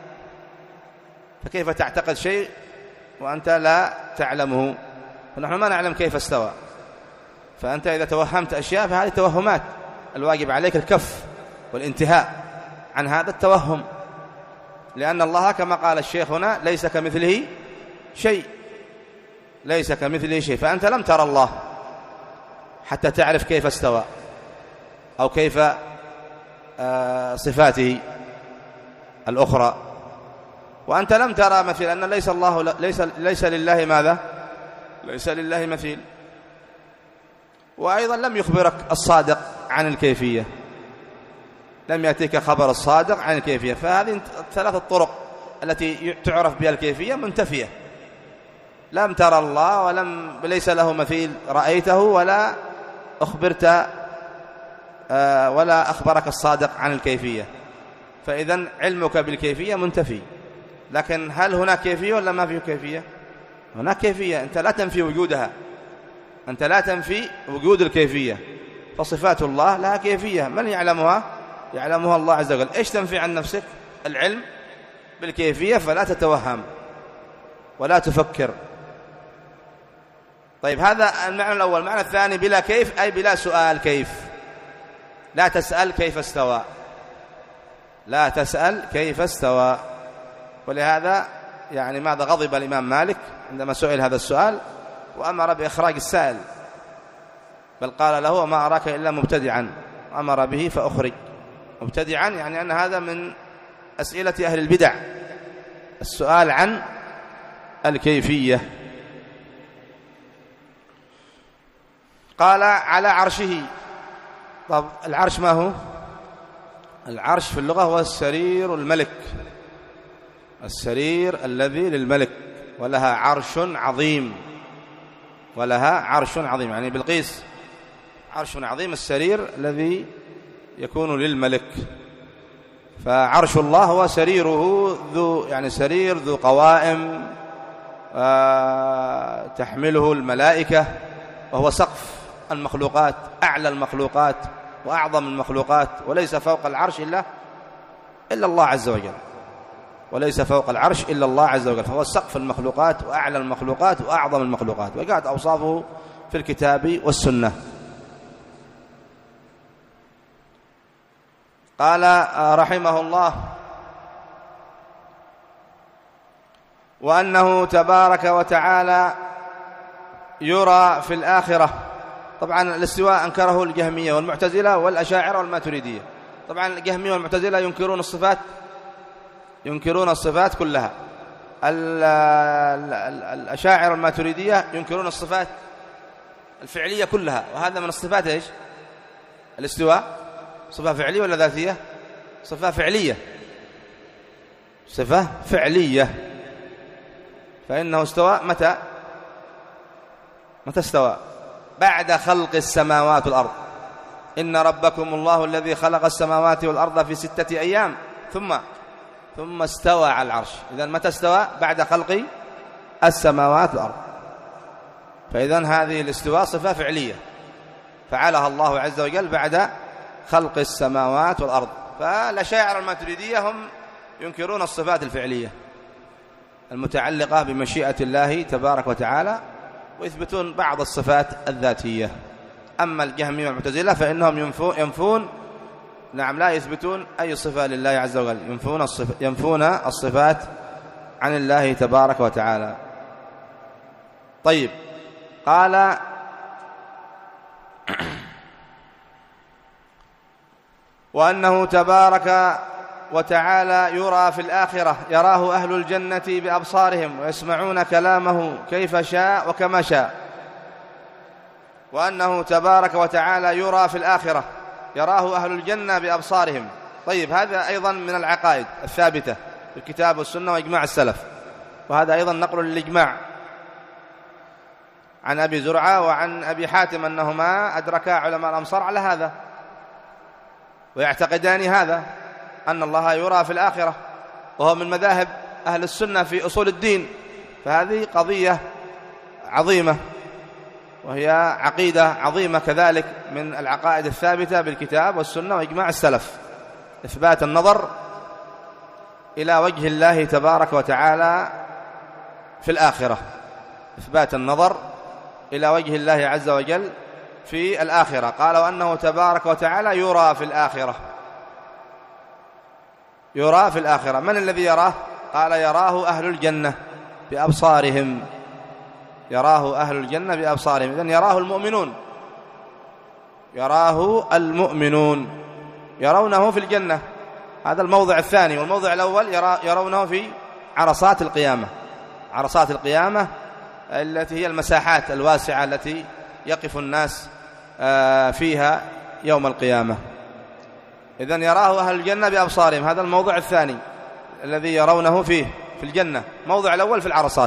فكيف تعتقد شيء وأنت لا تعلمه؟ فنحن ما نعلم كيف استوى، فأنت إذا توهمت أشياء فهذه توهمات، الواجب عليك الكف والانتهاء عن هذا التوهم، لأن الله كما قال الشيخ هنا ليس كمثله شيء، ليس كمثله شيء، فأنت لم ترى الله حتى تعرف كيف استوى أو كيف صفاته الأخرى. وأنت لم ترى مثيل، أن ليس الله ليس ليس لله ماذا؟ ليس لله مثيل. وأيضا لم يخبرك الصادق عن الكيفية، لم يأتيك خبر الصادق عن الكيفية. فهذه ثلاث الطرق التي تعرف بها الكيفية منتفية. لم ترى الله، ولم ليس له مثيل رأيته، ولا أخبرت ولا أخبرك الصادق عن الكيفية، فإذن علمك بالكيفية منتفي. لكن هل هناك كيفية ولا ما فيه كيفية؟ هناك كيفية، أنت لا تنفي وجودها، أنت لا تنفي وجود الكيفية. فصفات الله لها كيفية، من يعلمها؟ يعلمها الله عز وجل. إيش تنفي عن نفسك؟ العلم بالكيفية، فلا تتوهم ولا تفكر. طيب، هذا المعنى الأول. المعنى الثاني بلا كيف، أي بلا سؤال كيف. لا تسأل كيف استوى، لا تسأل كيف استوى. ولهذا يعني ماذا غضب الإمام مالك عندما سئل هذا السؤال، وأمر بإخراج السائل، بل قال له: ما أراك إلا مبتدعا، أمر به فأخرج. مبتدعا يعني أن هذا من أسئلة أهل البدع، السؤال عن الكيفية. قال: على عرشه. طب العرش ما هو؟ العرش في اللغة هو السرير الملك، السرير الذي للملك، ولها عرش عظيم، ولها عرش عظيم، يعني بلقيس عرش عظيم، السرير الذي يكون للملك. فعرش الله هو سريره، ذو يعني سرير ذو قوائم آه تحمله الملائكة، وهو سقف المخلوقات، أعلى المخلوقات وأعظم المخلوقات، وليس فوق العرش إلا إلا الله عز وجل، وليس فوق العرش إلا الله عز وجل. فهو سقف المخلوقات وأعلى المخلوقات وأعظم المخلوقات، وقعت أوصافه في الكتاب والسنة. قال رحمه الله: وأنه تبارك وتعالى يرى في الآخرة. طبعا الاستواء أنكره الجهمية والمعتزلة والأشاعرة والماتريدية. طبعا الجهمية والمعتزلة ينكرون الصفات، ينكرون الصفات كلها. الأشاعرة والماتريدية ينكرون الصفات الفعلية كلها، وهذا من الصفات إيش؟ الاستواء صفة فعلية ولا ذاتية؟ صفة فعلية، صفة فعلية. فإنه استوى متى؟ متى استوى؟ بعد خلق السماوات والأرض. إن ربكم الله الذي خلق السماوات والأرض في ستة أيام ثم ثم استوى على العرش. إذن متى استوى؟ بعد خلق السماوات والأرض. فإذن هذه الاستواء صفة فعلية فعلها الله عز وجل بعد خلق السماوات والأرض. فالأشاعرة الماتريدية هم ينكرون الصفات الفعلية المتعلقة بمشيئة الله تبارك وتعالى، ويثبتون بعض الصفات الذاتية. أما الجهمية والمعتزلة فإنهم ينفون, ينفون نعم لا يثبتون أي صفة لله عز وجل، ينفون, الصف ينفون الصفات عن الله تبارك وتعالى. طيب، قال: وأنه تبارك وتعالى يرى في الآخرة، يراه أهل الجنة بأبصارهم ويسمعون كلامه كيف شاء وكما شاء. وأنه تبارك وتعالى يرى في الآخرة، يراه أهل الجنة بأبصارهم. طيب، هذا أيضا من العقائد الثابتة في الكتاب والسنة وإجماع السلف، وهذا أيضا نقل للإجماع عن أبي زرعة وعن أبي حاتم أنهما أدركا علماء الأمصار على هذا، ويعتقدان هذا أن الله يرى في الآخرة، وهو من مذاهب أهل السنة في أصول الدين. فهذه قضية عظيمة، وهي عقيدة عظيمة كذلك من العقائد الثابتة بالكتاب والسنة وإجماع السلف، إثبات النظر إلى وجه الله تبارك وتعالى في الآخرة، إثبات النظر إلى وجه الله عز وجل في الآخرة. قال: وأنه تبارك وتعالى يرى في الآخرة، يرى في الآخرة. من الذي يراه؟ قال: يراه أهل الجنة بأبصارهم، يراه أهل الجنة بأبصارهم. إذن يراه المؤمنون، يراه المؤمنون يرونه في الجنة، هذا الموضع الثاني. والموضع الأول يرونه في عرصات القيامة، عرصات القيامة التي هي المساحات الواسعة التي يقف الناس فيها يوم القيامة. إذن يراه أهل الجنة بأبصارهم، هذا الموضع الثاني الذي يرونه فيه في الجنة. موضع الأول في العرصات.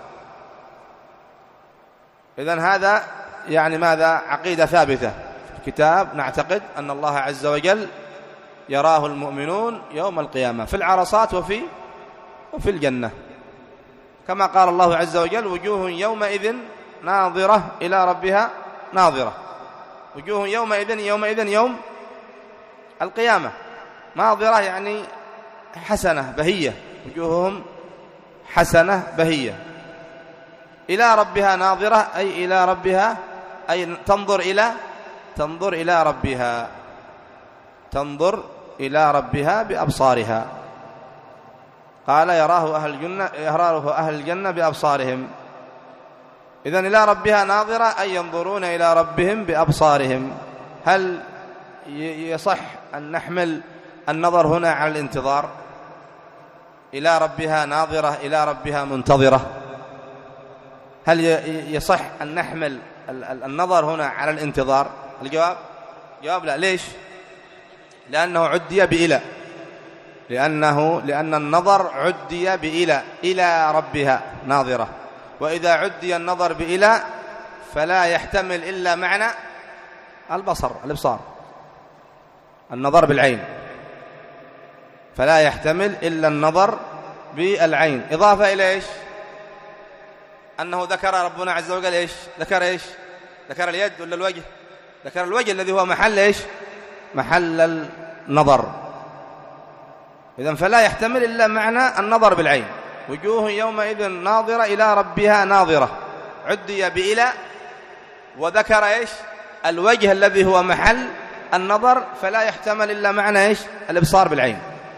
إذن هذا يعني ماذا؟ عقيدة ثابتة في الكتاب، نعتقد أن الله عز وجل يراه المؤمنون يوم القيامة في العرصات وفي وفي الجنة، كما قال الله عز وجل: وجوه يومئذ ناظرة إلى ربها ناظرة. وجوه يومئذ، يومئذ يوم القيامة، ناظرة يعني حسنة بهية، وجوههم حسنة بهية. إلى ربها ناظرة أي إلى ربها، أي تنظر إلى تنظر إلى ربها، تنظر إلى ربها بأبصارها. قال: يراه أهل الجنة يراه أهل الجنة بأبصارهم. إذن إلى ربها ناظرة أي ينظرون إلى ربهم بأبصارهم. هل يصح أن نحمل النظر هنا على الانتظار؟ إلى ربها ناظرة، إلى ربها منتظرة. هل يصح أن نحمل النظر هنا على الانتظار؟ الجواب جواب لا. ليش؟ لأنه عدي بإلى، لأنه لأن النظر عدي بإلى، إلى ربها ناظرة. وإذا عدي النظر بإلى فلا يحتمل إلا معنى البصر، الإبصار، النظر بالعين، فلا يحتمل إلا النظر بالعين. إضافة إلى إيش؟ أنه ذكر ربنا عز وجل إيش؟ ذكر إيش؟ ذكر اليد ولا الوجه؟ ذكر الوجه الذي هو محل إيش؟ محل النظر. إذن فلا يحتمل إلا معنى النظر بالعين. وجوه يومئذ ناظرة إلى ربها ناظرة، عدي بإلى، وذكر إيش؟ الوجه الذي هو محل النظر، فلا يحتمل إلا معنى إيش؟ الإبصار بالعين،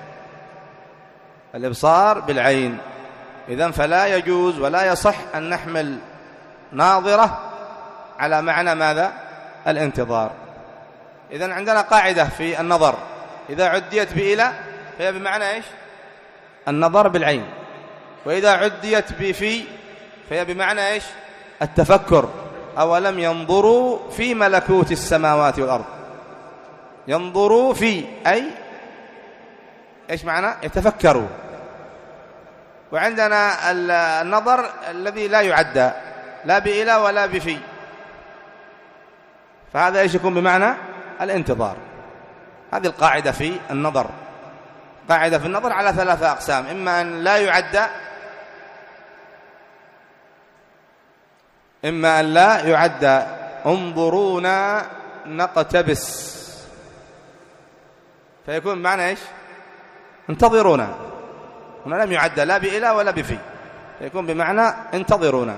الإبصار بالعين. إذن فلا يجوز ولا يصح أن نحمل ناظرة على معنى ماذا؟ الانتظار. إذن عندنا قاعدة في النظر: إذا عديت بإلى فهي بمعنى إيش؟ النظر بالعين. وإذا عديت بفي فهي بمعنى إيش؟ التفكر. أولم ينظروا في ملكوت السماوات والأرض. ينظروا في أي إيش معنى؟ يتفكروا. وعندنا النظر الذي لا يعدى لا بإلى ولا بفي، فهذا إيش يكون بمعنى الانتظار. هذه القاعدة في النظر. قاعدة في النظر على ثلاثة أقسام: إما أن لا يعدى، إما أن لا يعدى. انظرونا نقتبس، فيكون بمعنى إيش؟ انتظرونا. هنا لم يعدى لا بإلى ولا بفي، فيكون بمعنى انتظرونا.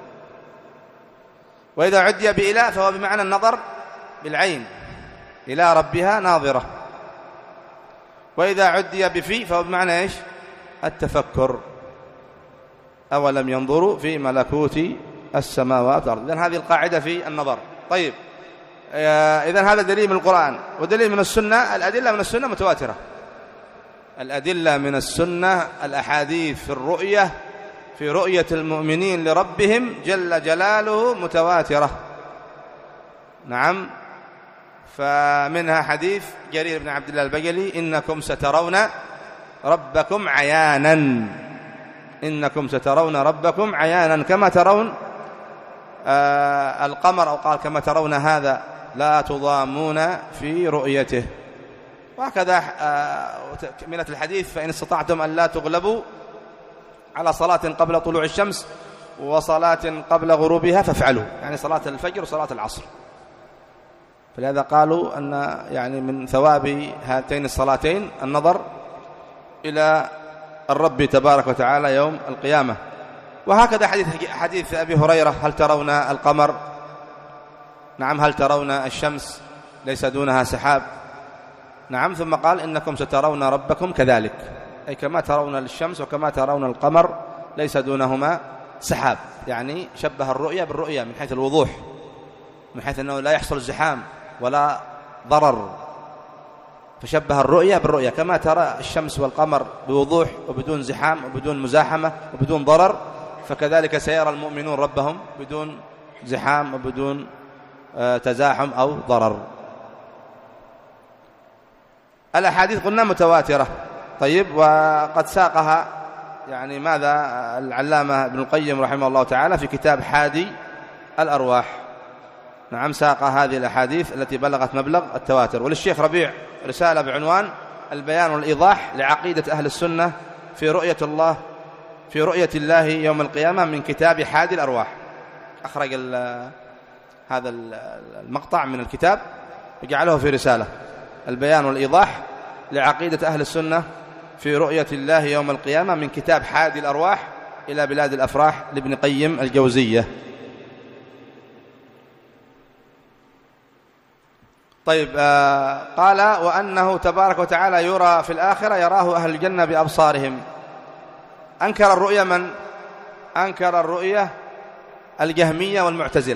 وإذا عدي بإلى فهو بمعنى النظر بالعين، إلى ربها ناظرة. وإذا عدي بفي فهو بمعنى إيش؟ التفكر. أولم ينظروا في ملكوت السماوات والأرض. إذن هذه القاعدة في النظر. طيب، إذن هذا دليل من القرآن. ودليل من السنة، الأدلة من السنة متواترة. الأدلة من السنة، الأحاديث في الرؤية، في رؤية المؤمنين لربهم جل جلاله متواترة. نعم. فمنها حديث جرير بن عبد الله البجلي: إنكم سترون ربكم عيانا، إنكم سترون ربكم عيانا كما ترون آه القمر، أو قال كما ترون هذا لا تضامون في رؤيته. وهكذا آه تكملة الحديث: فإن استطعتم أن لا تغلبوا على صلاة قبل طلوع الشمس وصلاة قبل غروبها فافعلوا، يعني صلاة الفجر وصلاة العصر. فلهذا قالوا أن يعني من ثواب هاتين الصلاتين النظر إلى الرب تبارك وتعالى يوم القيامة. وهكذا حديث حديث أبي هريرة: هل ترون القمر؟ نعم. هل ترون الشمس ليس دونها سحاب؟ نعم. ثم قال: إنكم سترون ربكم كذلك، أي كما ترون الشمس وكما ترون القمر ليس دونهما سحاب، يعني شبه الرؤيا بالرؤيا من حيث الوضوح، من حيث أنه لا يحصل زحام ولا ضرر، فشبه الرؤيا بالرؤيا، كما ترى الشمس والقمر بوضوح وبدون زحام وبدون مزاحمة وبدون ضرر، فكذلك سيرى المؤمنون ربهم بدون زحام وبدون تزاحم أو ضرر. الأحاديث قلنا متواترة. طيب، وقد ساقها يعني ماذا العلامة ابن القيم رحمه الله تعالى في كتاب حادي الأرواح. نعم، ساق هذه الأحاديث التي بلغت مبلغ التواتر. وللشيخ ربيع رسالة بعنوان البيان والإيضاح لعقيدة أهل السنة في رؤية الله في رؤية الله يوم القيامة من كتاب حادي الأرواح. أخرج هذا المقطع من الكتاب وجعله في رسالة، البيان والإيضاح لعقيدة أهل السنة في رؤية الله يوم القيامة من كتاب حادي الأرواح إلى بلاد الأفراح لابن قيم الجوزية. طيب، آه قال وأنه تبارك وتعالى يرى في الآخرة، يراه أهل الجنة بأبصارهم. أنكر الرؤية من؟ أنكر الرؤية الجهمية والمعتزلة،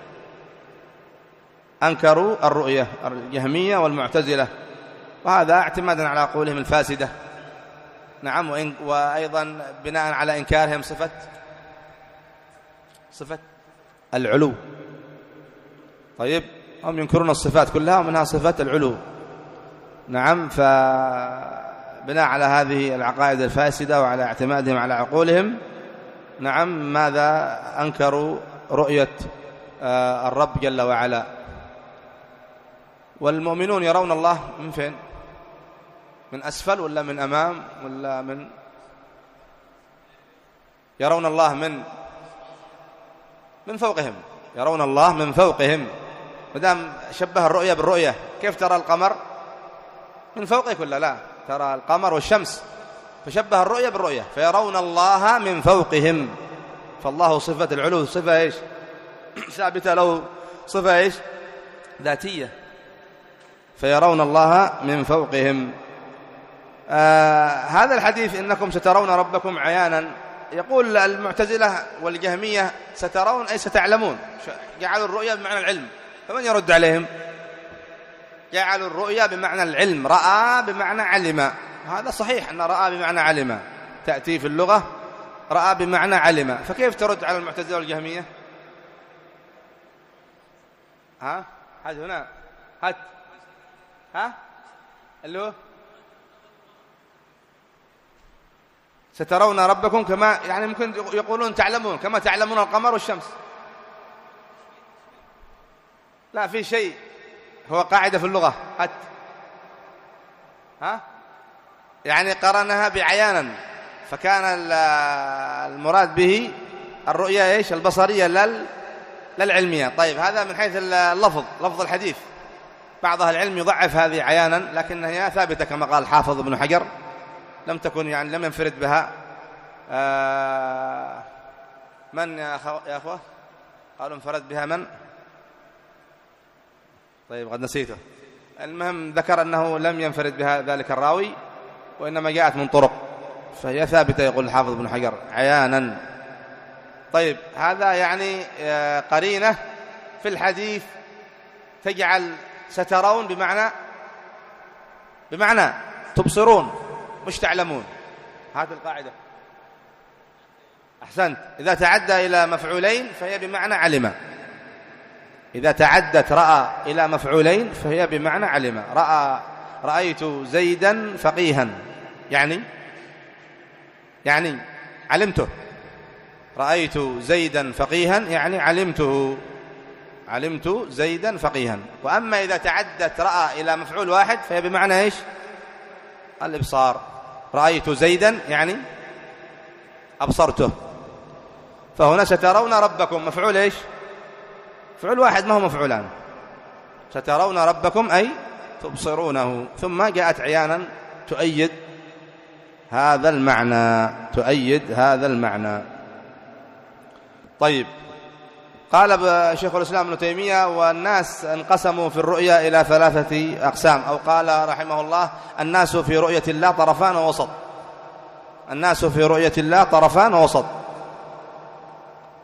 أنكروا الرؤية الجهمية والمعتزلة، وهذا اعتمادا على عقولهم الفاسدة. نعم، وأيضا بناء على إنكارهم صفة صفة العلو. طيب، هم ينكرون الصفات كلها ومنها صفة العلو. نعم، فبناء على هذه العقائد الفاسدة وعلى اعتمادهم على عقولهم، نعم، ماذا أنكروا رؤية الرب جل وعلا. والمؤمنون يرون الله من فين؟ من أسفل ولا من أمام ولا من؟ يرون الله من من فوقهم، يرون الله من فوقهم. مدام شبه الرؤية بالرؤية، كيف ترى القمر من فوقك ولا لا؟ ترى القمر والشمس، فشبه الرؤية بالرؤية، فيرون الله من فوقهم. فالله صفة العلو صفة إيش؟ ثابتة له، صفة إيش؟ ذاتية، فيرون الله من فوقهم. آه هذا الحديث إنكم سترون ربكم عيانا، يقول المعتزلة والجهمية سترون أي ستعلمون، جعلوا الرؤيا بمعنى العلم، فمن يرد عليهم؟ جعلوا الرؤيا بمعنى العلم، رأى بمعنى علم. هذا صحيح أن رأى بمعنى علم تأتي في اللغة، رأى بمعنى علم، فكيف ترد على المعتزلة والجهمية؟ ها هات هنا، هات ها اللي هو سترون ربكم كما، يعني ممكن يقولون تعلمون كما تعلمون القمر والشمس. لا، في شيء هو قاعدة في اللغة، هات ها يعني قرنها بعيانا، فكان المراد به الرؤية إيش؟ البصرية لل للعلمية. طيب، هذا من حيث اللفظ، لفظ الحديث. بعض أهل العلم يضعف هذه عيانا، لكنها ثابتة كما قال الحافظ ابن حجر، لم تكن يعني لم ينفرد بها آه من يا أخوة قالوا انفرد بها من؟ طيب، قد نسيته. المهم ذكر أنه لم ينفرد بها ذلك الراوي، وإنما جاءت من طرق، فهي ثابتة يقول الحافظ ابن حجر عيانا. طيب، هذا يعني قرينة في الحديث تجعل سترون بمعنى بمعنى تبصرون مش تعلمون. هذه القاعدة. أحسنت. إذا تعدى إلى مفعولين فهي بمعنى علم، إذا تعدت رأى إلى مفعولين فهي بمعنى علم. رأى رأيت زيدا فقيها، يعني يعني علمته. رأيت زيدا فقيها يعني علمته، علمت زيدا فقيها. وأما إذا تعدت رأى إلى مفعول واحد فهي بمعنى إيش؟ الإبصار. رأيت زيدا يعني أبصرته. فهنا سترون ربكم مفعول إيش؟ مفعول واحد، ما هو مفعولان. سترون ربكم أي تبصرونه. ثم جاءت عيانا تؤيد هذا المعنى، تؤيد هذا المعنى. طيب، قال شيخ الإسلام ابن تيمية: والناس انقسموا في الرؤيا إلى ثلاثة أقسام، أو قال رحمه الله: الناس في رؤية الله طرفان ووسط. الناس في رؤية الله طرفان ووسط.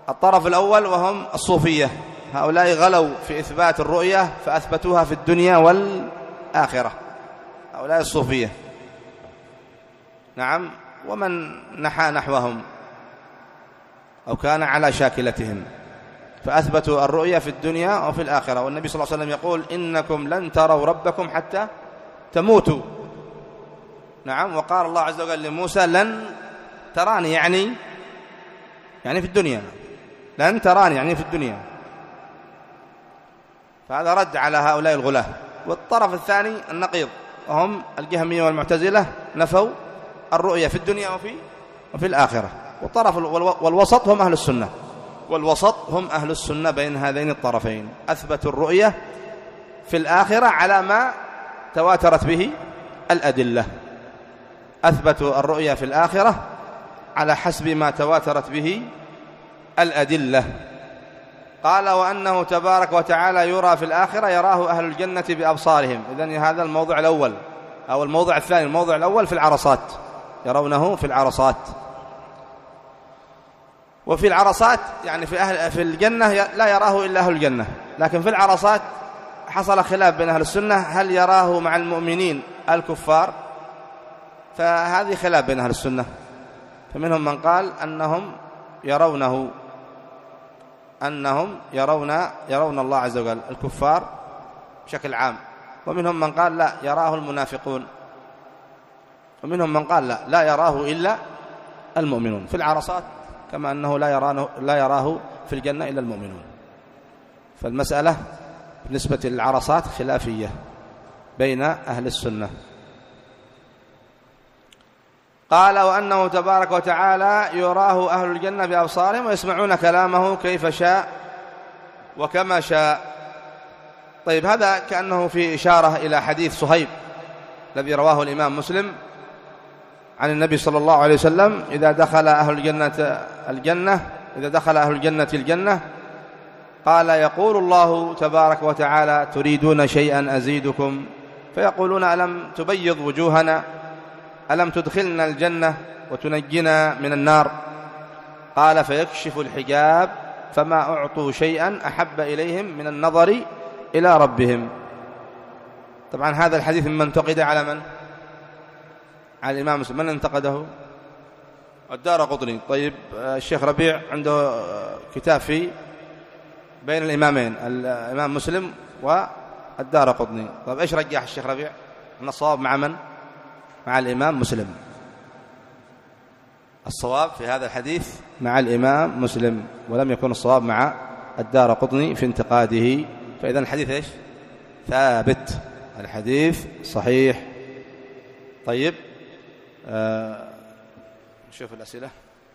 الطرف الأول وهم الصوفية، هؤلاء غلوا في إثبات الرؤية فأثبتوها في الدنيا والآخرة، هؤلاء الصوفية. نعم. ومن نحى نحوهم أو كان على شاكلتهم فأثبتوا الرؤية في الدنيا وفي الآخرة. والنبي صلى الله عليه وسلم يقول إنكم لن تروا ربكم حتى تموتوا. نعم. وقال الله عز وجل لموسى لن تراني، يعني يعني في الدنيا، لن تراني يعني في الدنيا. فهذا رد على هؤلاء الغلاة. والطرف الثاني النقيض وهم الجهمية والمعتزلة، نفوا الرؤية في الدنيا وفي وفي الآخرة. والطرف والوسط هم أهل السنة، والوسط هم أهل السنة بين هذين الطرفين، أثبتوا الرؤية في الآخرة على ما تواترت به الأدلة، أثبتوا الرؤية في الآخرة على حسب ما تواترت به الأدلة. قال وأنه تبارك وتعالى يرى في الآخرة، يراه أهل الجنة بأبصارهم. إذن هذا الموضع الأول أو الموضع الثاني. الموضع الأول في العرصات، يرونه في العرصات. وفي العرصات يعني في أهل في الجنة لا يراه إلا أهل الجنة، لكن في العرصات حصل خلاف بين أهل السنة هل يراه مع المؤمنين الكفار، فهذه خلاف بين أهل السنة. فمنهم من قال أنهم يرونه أنهم يرون يرون الله عز وجل الكفار بشكل عام، ومنهم من قال لا يراه المنافقون، ومنهم من قال لا لا يراه إلا المؤمنون في العرصات، كما أنه لا يراه لا يراه في الجنة إلا المؤمنون. فالمسألة بالنسبة للعرصات خلافية بين أهل السنة. قال وأنه تبارك وتعالى يراه أهل الجنة بأبصارهم ويسمعون كلامه كيف شاء وكما شاء. طيب هذا كأنه في إشارة إلى حديث صهيب الذي رواه الإمام مسلم عن النبي صلى الله عليه وسلم إذا دخل أهل الجنة الجنة إذا دخل أهل الجنة الجنة قال يقول الله تبارك وتعالى تريدون شيئا أزيدكم، فيقولون ألم تبيض وجوهنا، ألم تدخلنا الجنة وتنجنا من النار؟ قال فيكشف الحجاب فما أعطوا شيئا أحب إليهم من النظر إلى ربهم. طبعا هذا الحديث ممن انتقد على من؟ على الإمام مسلم. من انتقده؟ الدارقطني. طيب الشيخ ربيع عنده كتاب في بين الإمامين الإمام مسلم والدارقطني. طيب إيش رجح الشيخ ربيع؟ أن الصواب مع من؟ مع الإمام مسلم. الصواب في هذا الحديث مع الإمام مسلم، ولم يكن الصواب مع الدارقطني في انتقاده. فإذا الحديث إيش؟ ثابت، الحديث صحيح. طيب آه نشوف الأسئلة.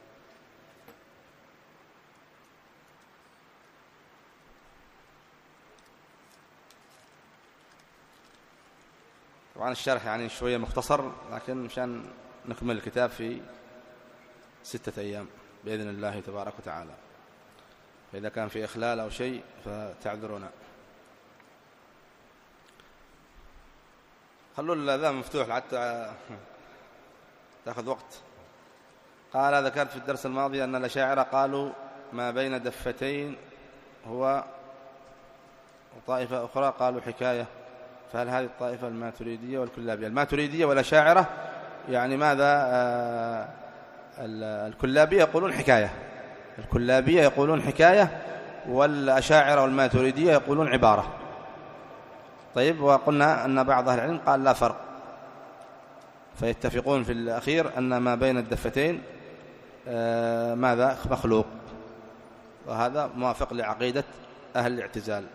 طبعا الشرح يعني شوية مختصر، لكن مشان نكمل الكتاب في ستة أيام بإذن الله تبارك وتعالى، فإذا كان في إخلال أو شيء فتعذرونا. خلوا الأذان مفتوح حتى تأخذ وقت. قال ذكرت في الدرس الماضي أن الأشاعرة قالوا ما بين دفتين هو، وطائفة أخرى قالوا حكاية، فهل هذه الطائفة الماتريدية والكلابية؟ الماتريدية والأشاعرة يعني ماذا؟ آه الكلابية يقولون حكاية، الكلابية يقولون حكاية، والأشاعرة والماتريدية يقولون عبارة. طيب وقلنا أن بعض أهل العلم قال لا فرق، فيتفقون في الأخير أن ما بين الدفتين آه ماذا؟ مخلوق، وهذا موافق لعقيدة أهل الاعتزال.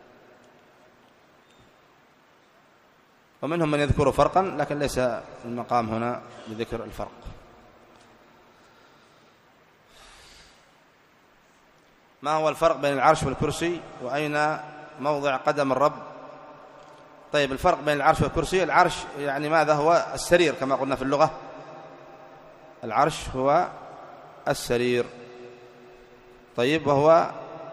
ومنهم من يذكر فرقا، لكن ليس المقام هنا لذكر الفرق. ما هو الفرق بين العرش والكرسي، وأين موضع قدم الرب؟ طيب الفرق بين العرش والكرسي، العرش يعني ماذا؟ هو السرير كما قلنا في اللغة، العرش هو السرير. طيب وهو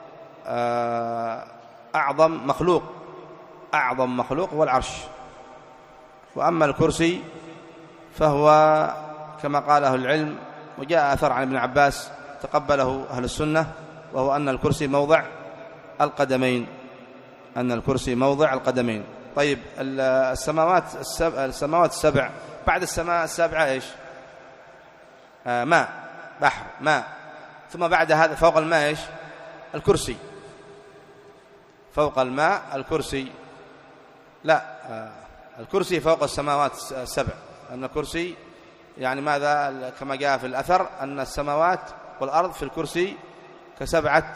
أعظم مخلوق، أعظم مخلوق هو العرش. وأما الكرسي فهو كما قال أهل العلم، وجاء أثر عن ابن عباس تقبله أهل السنة، وهو أن الكرسي موضع القدمين، أن الكرسي موضع القدمين. طيب السماوات السبع, السماوات السبع بعد السماء السابعة إيش؟ آه ماء، بحر، ماء. ثم بعد هذا فوق الماء إيش؟ الكرسي. فوق الماء الكرسي. لا، آه الكرسي فوق السماوات السبع، أن الكرسي يعني ماذا؟ كما جاء في الأثر أن السماوات والأرض في الكرسي كسبعة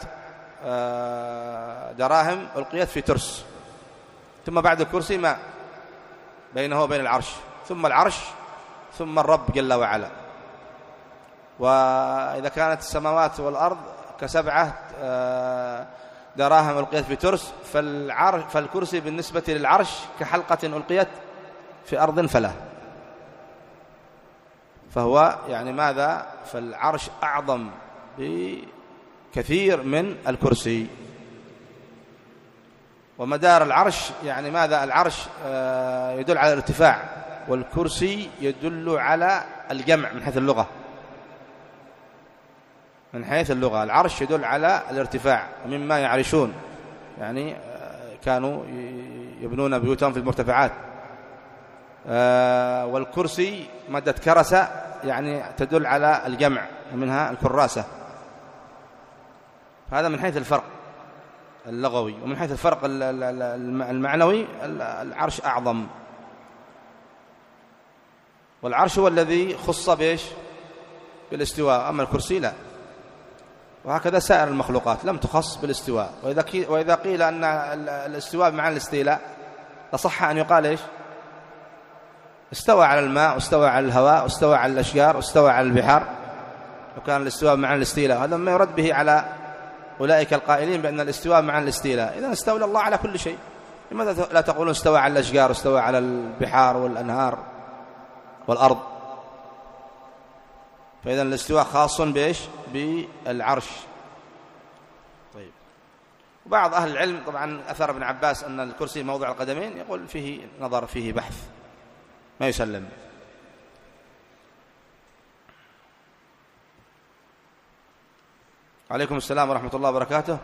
دراهم ألقيت في ترس. ثم بعد الكرسي ماء بينه وبين العرش، ثم العرش، ثم الرب جل وعلا. وإذا كانت السماوات والأرض كسبعة دراهم ألقيت في ترس، فالكرسي بالنسبة للعرش كحلقة ألقيت في أرض فلا. فهو يعني ماذا؟ فالعرش أعظم بكثير من الكرسي. ومدار العرش يعني ماذا؟ العرش يدل على الارتفاع، والكرسي يدل على الجمع من حيث اللغة. من حيث اللغة العرش يدل على الارتفاع، مما يعرشون يعني كانوا يبنون بيوتهم في المرتفعات. والكرسي مادة كرسة يعني تدل على الجمع، ومنها الكراسة. هذا من حيث الفرق اللغوي. ومن حيث الفرق المعنوي العرش أعظم، والعرش هو الذي خص بإيش؟ بالاستواء، أما الكرسي لا. وهكذا سائر المخلوقات لم تخص بالاستواء. وإذا قيل أن الاستواء بمعنى الاستيلاء لصح أن يقال إيش؟ استوى على الماء، واستوى على الهواء، واستوى على الأشجار، واستوى على البحار. وكان الاستواء بمعنى الاستيلاء، هذا ما يرد به على أولئك القائلين بأن الاستواء بمعنى الاستيلاء. إذن استولى الله على كل شيء، لماذا لا تقولون استوى على الأشجار، واستوى على البحار والأنهار والأرض؟ فإذا الاستواء خاص بإيش؟ بالعرش. طيب، وبعض أهل العلم طبعا أثر ابن عباس أن الكرسي موضع القدمين، يقول فيه نظر، فيه بحث، ما يسلم. عليكم السلام ورحمة الله وبركاته.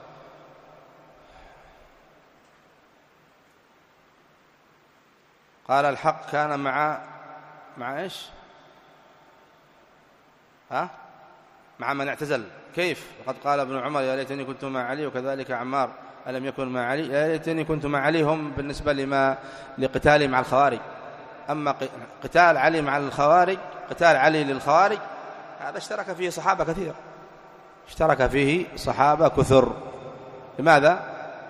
قال الحق كان مع مع إيش؟ ها؟ مع من اعتزل. كيف؟ وقد قال ابن عمر يا ليتني كنت مع علي، وكذلك عمار ألم يكن مع علي. يا ليتني كنت مع علي هم بالنسبة لما لقتالي مع الخوارج. أما قتال علي مع الخوارج، قتال علي للخوارج، هذا اشترك فيه صحابة كثير، اشترك فيه صحابة كثر. لماذا؟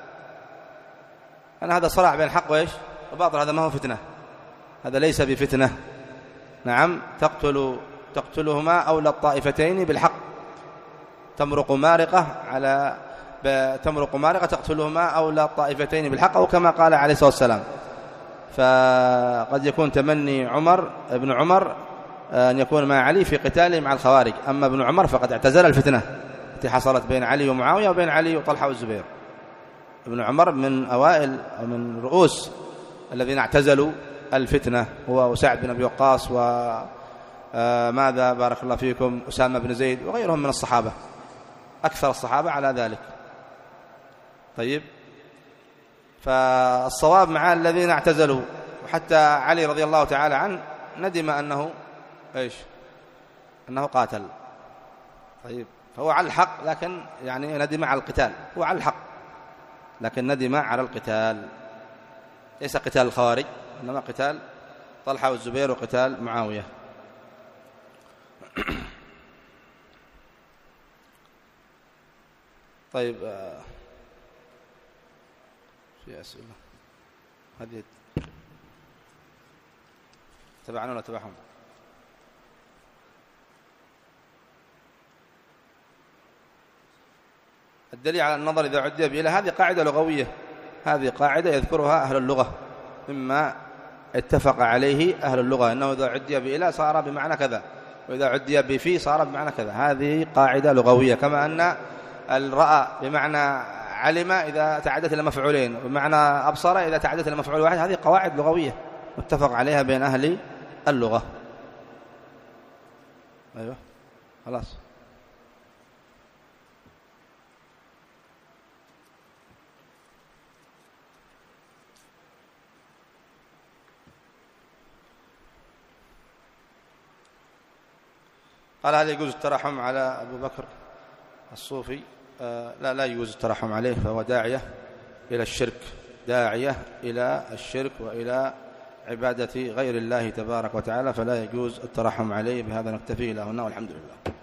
أن هذا صراع بين الحق وإيش؟ وباطل. هذا ما هو فتنة، هذا ليس بفتنة. نعم، تقتل تقتلهما أولى الطائفتين بالحق، تمرق مارقة على تمرق مارقة تقتلهما أولى الطائفتين بالحق، أو كما قال عليه الصلاة والسلام. فقد يكون تمني عمر ابن عمر أن يكون مع علي في قتاله مع الخوارج، أما ابن عمر فقد اعتزل الفتنة التي حصلت بين علي ومعاوية وبين علي وطلحة والزبير. ابن عمر من أوائل أو من رؤوس الذين اعتزلوا الفتنة، هو وسعد بن أبي وقاص وماذا بارك الله فيكم أسامة بن زيد وغيرهم من الصحابة، أكثر الصحابة على ذلك. طيب، فالصواب مع الذين اعتزلوا، وحتى علي رضي الله تعالى عنه ندم أنه إيش؟ أنه قاتل. طيب، فهو على الحق، لكن يعني ندم على القتال، هو على الحق لكن ندم على القتال، ليس قتال الخوارج، إنما قتال طلحة والزبير وقتال معاوية. طيب، في أسئلة هذه تبعنا ولا تبعهم؟ الدليل على النظر إذا عدي بإلى، هذه قاعدة لغوية، هذه قاعدة يذكرها أهل اللغة، مما اتفق عليه أهل اللغة، أنه إذا عدي بإلى صار بمعنى كذا، وإذا عدي بفي صار بمعنى كذا. هذه قاعدة لغوية، كما أن الرأى بمعنى علم إذا تعدت إلى مفعولين، بمعنى أبصر إذا تعدت إلى مفعول واحد. هذه قواعد لغوية متفق عليها بين أهل اللغة. أيوة، خلاص. قال هل يجوز الترحم على أبو بكر الصوفي؟ آه لا لا يجوز الترحم عليه، فهو داعية إلى الشرك، داعية إلى الشرك وإلى عبادة غير الله تبارك وتعالى، فلا يجوز الترحم عليه. بهذا نكتفي إلى هنا والحمد لله.